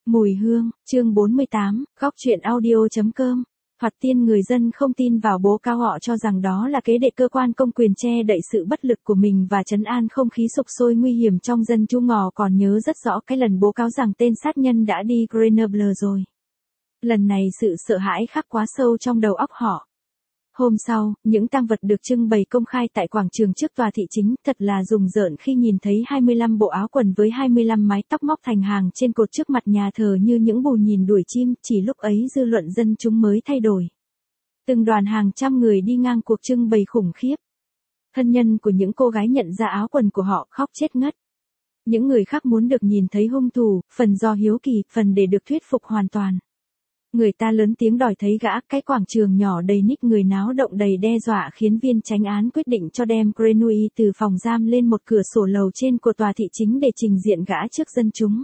Mùi hương, chương 48, góc truyện audio.com. Thoạt tiên người dân không tin vào bố cáo, họ cho rằng đó là kế để cơ quan công quyền che đậy sự bất lực của mình và trấn an không khí sục sôi nguy hiểm trong dân chúng. Ngò còn nhớ rất rõ cái lần bố cáo rằng tên sát nhân đã đi Grenoble rồi. Lần này sự sợ hãi khắc quá sâu trong đầu óc họ. Hôm sau, những tang vật được trưng bày công khai tại quảng trường trước tòa thị chính, thật là rùng rợn khi nhìn thấy 25 bộ áo quần với 25 mái tóc móc thành hàng trên cột trước mặt nhà thờ như những bù nhìn đuổi chim. Chỉ lúc ấy dư luận dân chúng mới thay đổi. Từng đoàn hàng trăm người đi ngang cuộc trưng bày khủng khiếp. Thân nhân của những cô gái nhận ra áo quần của họ khóc chết ngất. Những người khác muốn được nhìn thấy hung thủ, phần do hiếu kỳ, phần để được thuyết phục hoàn toàn. Người ta lớn tiếng đòi thấy gã. Cái quảng trường nhỏ đầy ních người náo động đầy đe dọa khiến viên chánh án quyết định cho đem Grenouille từ phòng giam lên một cửa sổ lầu trên của tòa thị chính để trình diện gã trước dân chúng.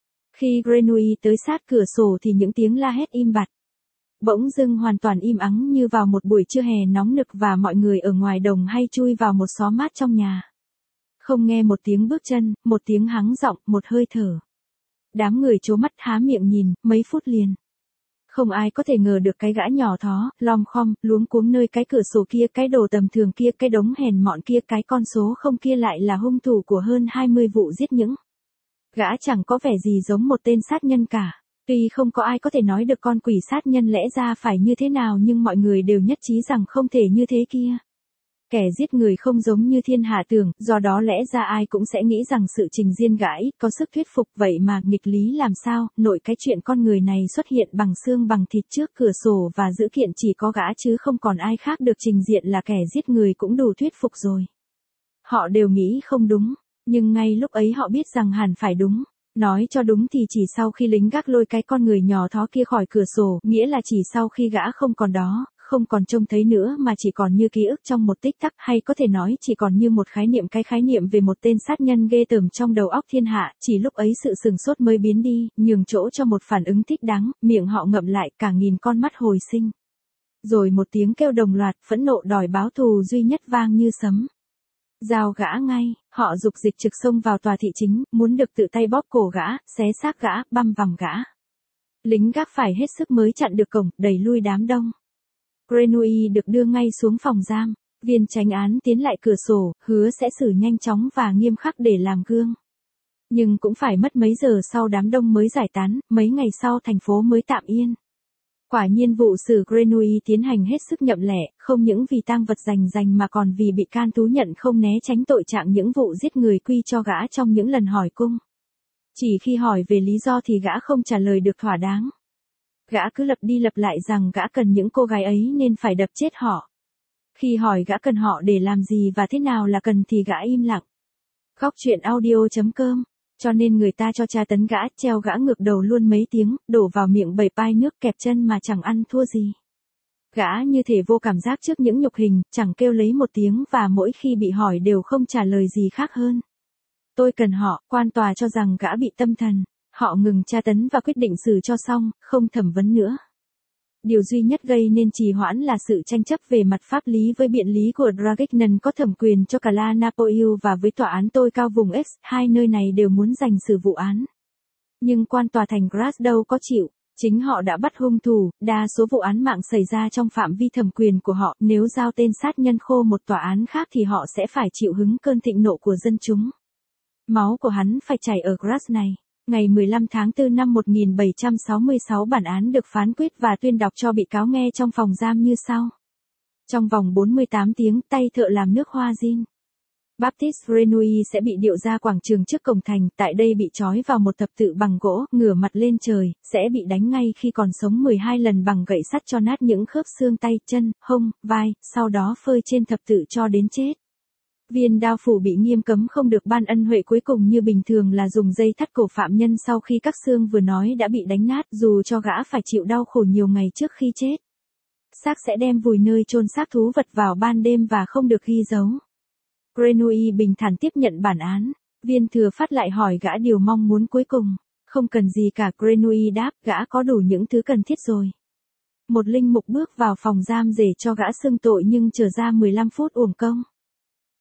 Khi Grenouille tới sát cửa sổ thì những tiếng la hét im bặt. Bỗng dưng hoàn toàn im ắng như vào một buổi trưa hè nóng nực và mọi người ở ngoài đồng hay chui vào một xó mát trong nhà. Không nghe một tiếng bước chân, một tiếng hắng giọng, một hơi thở. Đám người trố mắt há miệng nhìn, mấy phút liền. Không ai có thể ngờ được cái gã nhỏ thó, lom khom, luống cuống nơi cái cửa sổ kia, cái đồ tầm thường kia, cái đống hèn mọn kia, cái con số không kia lại là hung thủ của hơn 20 vụ giết những. Gã chẳng có vẻ gì giống một tên sát nhân cả. Tuy không có ai có thể nói được con quỷ sát nhân lẽ ra phải như thế nào, nhưng mọi người đều nhất trí rằng không thể như thế kia. Kẻ giết người không giống như thiên hạ tưởng, do đó lẽ ra ai cũng sẽ nghĩ rằng sự trình diện gã ít có sức thuyết phục, vậy mà nghịch lý làm sao, nội cái chuyện con người này xuất hiện bằng xương bằng thịt trước cửa sổ và dữ kiện chỉ có gã chứ không còn ai khác được trình diện là kẻ giết người cũng đủ thuyết phục rồi. Họ đều nghĩ không đúng, nhưng ngay lúc ấy họ biết rằng hẳn phải đúng. Nói cho đúng thì chỉ sau khi lính gác lôi cái con người nhỏ thó kia khỏi cửa sổ, nghĩa là chỉ sau khi gã không còn đó, không còn trông thấy nữa mà chỉ còn như ký ức trong một tích tắc, hay có thể nói chỉ còn như một khái niệm, cái khái niệm về một tên sát nhân ghê tởm trong đầu óc thiên hạ, chỉ lúc ấy sự sừng sốt mới biến đi, nhường chỗ cho một phản ứng thích đáng, miệng họ ngậm lại, cả nghìn con mắt hồi sinh. Rồi một tiếng kêu đồng loạt, phẫn nộ đòi báo thù duy nhất vang như sấm. Giao gã ngay, họ dục dịch trực xông vào tòa thị chính, muốn được tự tay bóp cổ gã, xé xác gã, băm vằm gã. Lính gác phải hết sức mới chặn được cổng, đẩy lui đám đông. Grenouille được đưa ngay xuống phòng giam. Viên chánh án tiến lại cửa sổ, hứa sẽ xử nhanh chóng và nghiêm khắc để làm gương. Nhưng cũng phải mất mấy giờ sau đám đông mới giải tán, mấy ngày sau thành phố mới tạm yên. Quả nhiên vụ xử Grenouille tiến hành hết sức nhậm lẻ, không những vì tang vật rành mà còn vì bị can thú nhận không né tránh tội trạng những vụ giết người quy cho gã trong những lần hỏi cung. Chỉ khi hỏi về lý do thì gã không trả lời được thỏa đáng. Gã cứ lặp đi lặp lại rằng gã cần những cô gái ấy nên phải đập chết họ. Khi hỏi gã cần họ để làm gì và thế nào là cần thì gã im lặng. Góc truyện audio.com. Cho nên người ta cho tra tấn gã, treo gã ngược đầu luôn mấy tiếng, đổ vào miệng 7 pai nước kẹp chân mà chẳng ăn thua gì. Gã như thể vô cảm giác trước những nhục hình, chẳng kêu lấy một tiếng và mỗi khi bị hỏi đều không trả lời gì khác hơn. Tôi cần họ, quan tòa cho rằng gã bị tâm thần. Họ ngừng tra tấn và quyết định xử cho xong, không thẩm vấn nữa. Điều duy nhất gây nên trì hoãn là sự tranh chấp về mặt pháp lý với biện lý của Draguignan có thẩm quyền cho cả La Napoule và với tòa án tối cao vùng X, hai nơi này đều muốn giành xử vụ án. Nhưng quan tòa thành Grasse đâu có chịu, chính họ đã bắt hung thủ, đa số vụ án mạng xảy ra trong phạm vi thẩm quyền của họ, nếu giao tên sát nhân khô một tòa án khác thì họ sẽ phải chịu hứng cơn thịnh nộ của dân chúng. Máu của hắn phải chảy ở Grasse này. Ngày 15 tháng 4 năm 1766 bản án được phán quyết và tuyên đọc cho bị cáo nghe trong phòng giam như sau. Trong vòng 48 tiếng, tay thợ làm nước hoa gin Baptiste Grenouille sẽ bị điệu ra quảng trường trước cổng thành, tại đây bị trói vào một thập tự bằng gỗ, ngửa mặt lên trời, sẽ bị đánh ngay khi còn sống 12 lần bằng gậy sắt cho nát những khớp xương tay, chân, hông, vai, sau đó phơi trên thập tự cho đến chết. Viên đao phủ bị nghiêm cấm không được ban ân huệ cuối cùng như bình thường là dùng dây thắt cổ phạm nhân sau khi các xương vừa nói đã bị đánh nát, dù cho gã phải chịu đau khổ nhiều ngày trước khi chết. Xác sẽ đem vùi nơi chôn xác thú vật vào ban đêm và không được ghi dấu. Grenouille bình thản tiếp nhận bản án. Viên thừa phát lại hỏi gã điều mong muốn cuối cùng. Không cần gì cả, Grenouille đáp, gã có đủ những thứ cần thiết rồi. Một linh mục bước vào phòng giam để cho gã xưng tội nhưng trở ra 15 phút uổng công.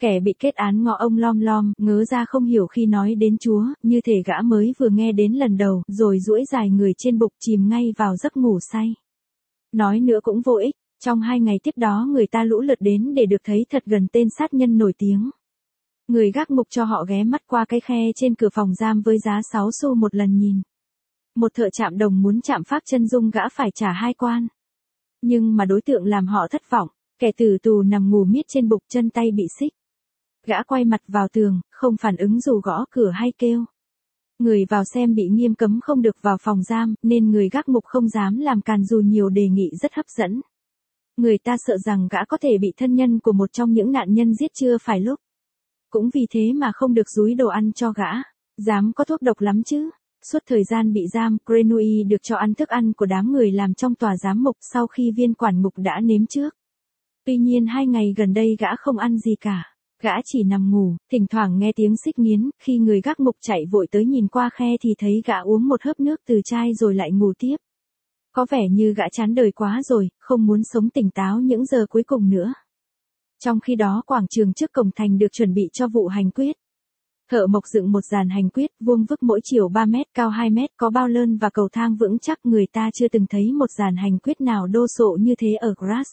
Kẻ bị kết án ngó ông lom lom, ngớ ra không hiểu khi nói đến Chúa, như thể gã mới vừa nghe đến lần đầu, rồi duỗi dài người trên bục chìm ngay vào giấc ngủ say. Nói nữa cũng vô ích, trong 2 ngày tiếp đó người ta lũ lượt đến để được thấy thật gần tên sát nhân nổi tiếng. Người gác ngục cho họ ghé mắt qua cái khe trên cửa phòng giam với giá 6 xu một lần nhìn. Một thợ chạm đồng muốn chạm phác chân dung gã phải trả 2 quan. Nhưng mà đối tượng làm họ thất vọng, kẻ tử tù nằm ngủ miết trên bục, chân tay bị xích. Gã quay mặt vào tường, không phản ứng dù gõ cửa hay kêu. Người vào xem bị nghiêm cấm không được vào phòng giam, nên người gác ngục không dám làm càn dù nhiều đề nghị rất hấp dẫn. Người ta sợ rằng gã có thể bị thân nhân của một trong những nạn nhân giết chưa phải lúc. Cũng vì thế mà không được dúi đồ ăn cho gã. Dám có thuốc độc lắm chứ. Suốt thời gian bị giam, Grenouille được cho ăn thức ăn của đám người làm trong tòa giám mục sau khi viên quản ngục đã nếm trước. Tuy nhiên 2 ngày gần đây gã không ăn gì cả. Gã chỉ nằm ngủ, thỉnh thoảng nghe tiếng xích nghiến, khi người gác ngục chạy vội tới nhìn qua khe thì thấy gã uống một hớp nước từ chai rồi lại ngủ tiếp. Có vẻ như gã chán đời quá rồi, không muốn sống tỉnh táo những giờ cuối cùng nữa. Trong khi đó quảng trường trước cổng thành được chuẩn bị cho vụ hành quyết. Thợ mộc dựng một giàn hành quyết, vuông vức mỗi chiều 3 mét, cao 2 mét, có bao lơn và cầu thang vững chắc. Người ta chưa từng thấy một giàn hành quyết nào đô sộ như thế ở Grasse.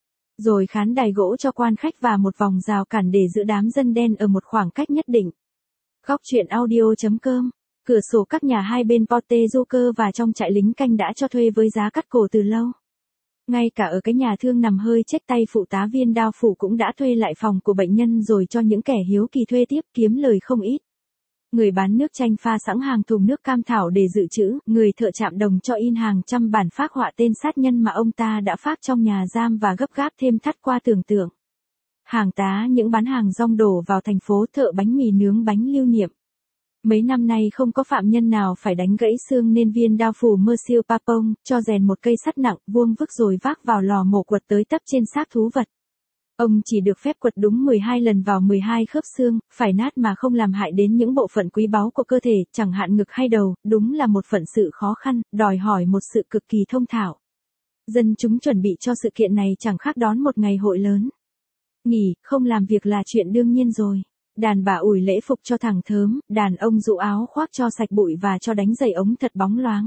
Rồi khán đài gỗ cho quan khách và một vòng rào cản để giữ đám dân đen ở một khoảng cách nhất định. Góc truyện audio.com. Cửa sổ các nhà hai bên Porte Joker và trong trại lính canh đã cho thuê với giá cắt cổ từ lâu. Ngay cả ở cái nhà thương nằm hơi chết tay phụ tá viên đao phủ cũng đã thuê lại phòng của bệnh nhân rồi cho những kẻ hiếu kỳ thuê tiếp, kiếm lời không ít. Người bán nước chanh pha sẵn hàng thùng nước cam thảo để dự trữ, người thợ chạm đồng cho in hàng trăm bản phác họa tên sát nhân mà ông ta đã phác trong nhà giam và gấp gáp thêm thắt qua tưởng tượng. Hàng tá những bán hàng rong đổ vào thành phố, thợ bánh mì nướng bánh lưu niệm. Mấy năm nay không có phạm nhân nào phải đánh gãy xương nên viên đao phủ Monsieur Papon cho rèn một cây sắt nặng vuông vức rồi vác vào lò mổ quật tới tấp trên xác thú vật. Ông chỉ được phép quật đúng 12 lần vào 12 khớp xương, phải nát mà không làm hại đến những bộ phận quý báu của cơ thể, chẳng hạn ngực hay đầu, đúng là một phận sự khó khăn, đòi hỏi một sự cực kỳ thông thạo. Dân chúng chuẩn bị cho sự kiện này chẳng khác đón một ngày hội lớn. Nghỉ, không làm việc là chuyện đương nhiên rồi. Đàn bà ủi lễ phục cho thẳng thớm, đàn ông dụ áo khoác cho sạch bụi và cho đánh giày ống thật bóng loáng.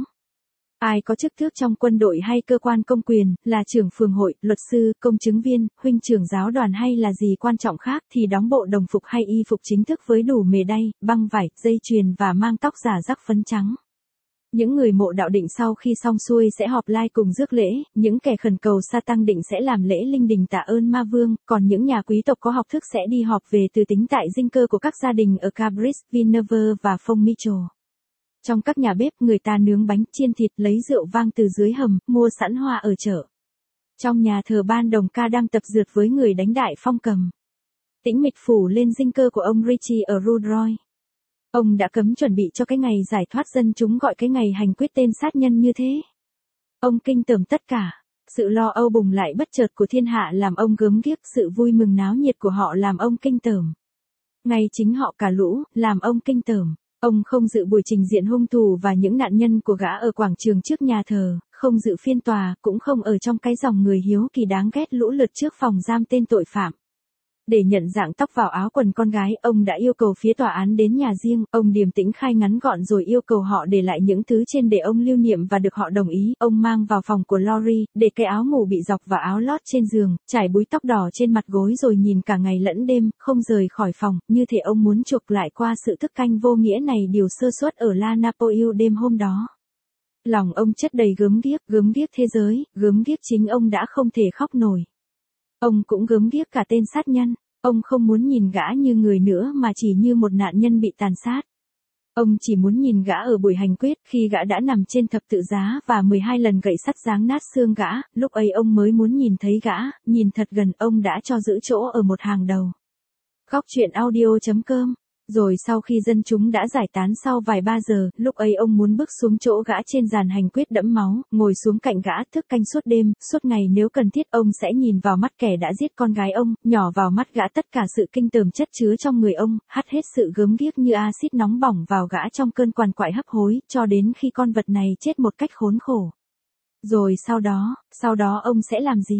Ai có chức tước trong quân đội hay cơ quan công quyền, là trưởng phường hội, luật sư, công chứng viên, huynh trưởng giáo đoàn hay là gì quan trọng khác thì đóng bộ đồng phục hay y phục chính thức với đủ mề đay, băng vải, dây chuyền và mang tóc giả rắc phấn trắng. Những người mộ đạo định sau khi xong xuôi sẽ họp lai cùng rước lễ, những kẻ khẩn cầu sa tăng định sẽ làm lễ linh đình tạ ơn ma vương, còn những nhà quý tộc có học thức sẽ đi họp về từ tính tại dinh cơ của các gia đình ở Cabris, Villeneuve và Fontmichel. Trong các nhà bếp người ta nướng bánh chiên thịt lấy rượu vang từ dưới hầm, mua sẵn hoa ở chợ. Trong nhà thờ ban đồng ca đang tập dượt với người đánh đại phong cầm. Tĩnh mịch phủ lên dinh cơ của ông Richie ở Rudroy. Ông đã cấm chuẩn bị cho cái ngày giải thoát dân chúng gọi cái ngày hành quyết tên sát nhân như thế. Ông kinh tởm tất cả. Sự lo âu bùng lại bất chợt của thiên hạ làm ông gớm ghiếc, sự vui mừng náo nhiệt của họ làm ông kinh tởm. Ngay chính họ cả lũ, làm ông kinh tởm. Ông không dự buổi trình diện hung thủ và những nạn nhân của gã ở quảng trường trước nhà thờ, không dự phiên tòa, cũng không ở trong cái dòng người hiếu kỳ đáng ghét lũ lượt trước phòng giam tên tội phạm. Để nhận dạng tóc vào áo quần con gái, ông đã yêu cầu phía tòa án đến nhà riêng, ông điềm tĩnh khai ngắn gọn rồi yêu cầu họ để lại những thứ trên để ông lưu niệm và được họ đồng ý. Ông mang vào phòng của Lori, để cái áo ngủ bị dọc và áo lót trên giường, trải búi tóc đỏ trên mặt gối rồi nhìn cả ngày lẫn đêm, không rời khỏi phòng, như thể ông muốn chuộc lại qua sự thức canh vô nghĩa này điều sơ suất ở La Napoule đêm hôm đó. Lòng ông chất đầy gớm ghiếc thế giới, gớm ghiếc chính ông đã không thể khóc nổi. Ông cũng gớm ghiếc cả tên sát nhân. Ông không muốn nhìn gã như người nữa mà chỉ như một nạn nhân bị tàn sát. Ông chỉ muốn nhìn gã ở buổi hành quyết khi gã đã nằm trên thập tự giá và 12 lần gậy sắt giáng nát xương gã, lúc ấy ông mới muốn nhìn thấy gã, nhìn thật gần. Ông đã cho giữ chỗ ở một hàng đầu. Góc truyện audio.com. Rồi sau khi dân chúng đã giải tán sau vài 3 giờ, lúc ấy ông muốn bước xuống chỗ gã trên giàn hành quyết đẫm máu, ngồi xuống cạnh gã thức canh suốt đêm, suốt ngày nếu cần thiết ông sẽ nhìn vào mắt kẻ đã giết con gái ông, nhỏ vào mắt gã tất cả sự kinh tởm chất chứa trong người ông, hắt hết sự gớm ghiếc như axit nóng bỏng vào gã trong cơn quằn quại hấp hối, cho đến khi con vật này chết một cách khốn khổ. Rồi sau đó ông sẽ làm gì?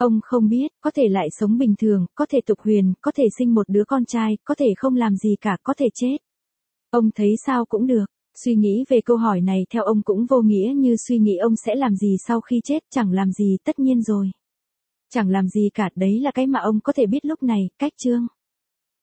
Ông không biết, có thể lại sống bình thường, có thể tục huyền, có thể sinh một đứa con trai, có thể không làm gì cả, có thể chết. Ông thấy sao cũng được. Suy nghĩ về câu hỏi này theo ông cũng vô nghĩa, như suy nghĩ ông sẽ làm gì sau khi chết, chẳng làm gì tất nhiên rồi. Chẳng làm gì cả, đấy là cái mà ông có thể biết lúc này. Cách chương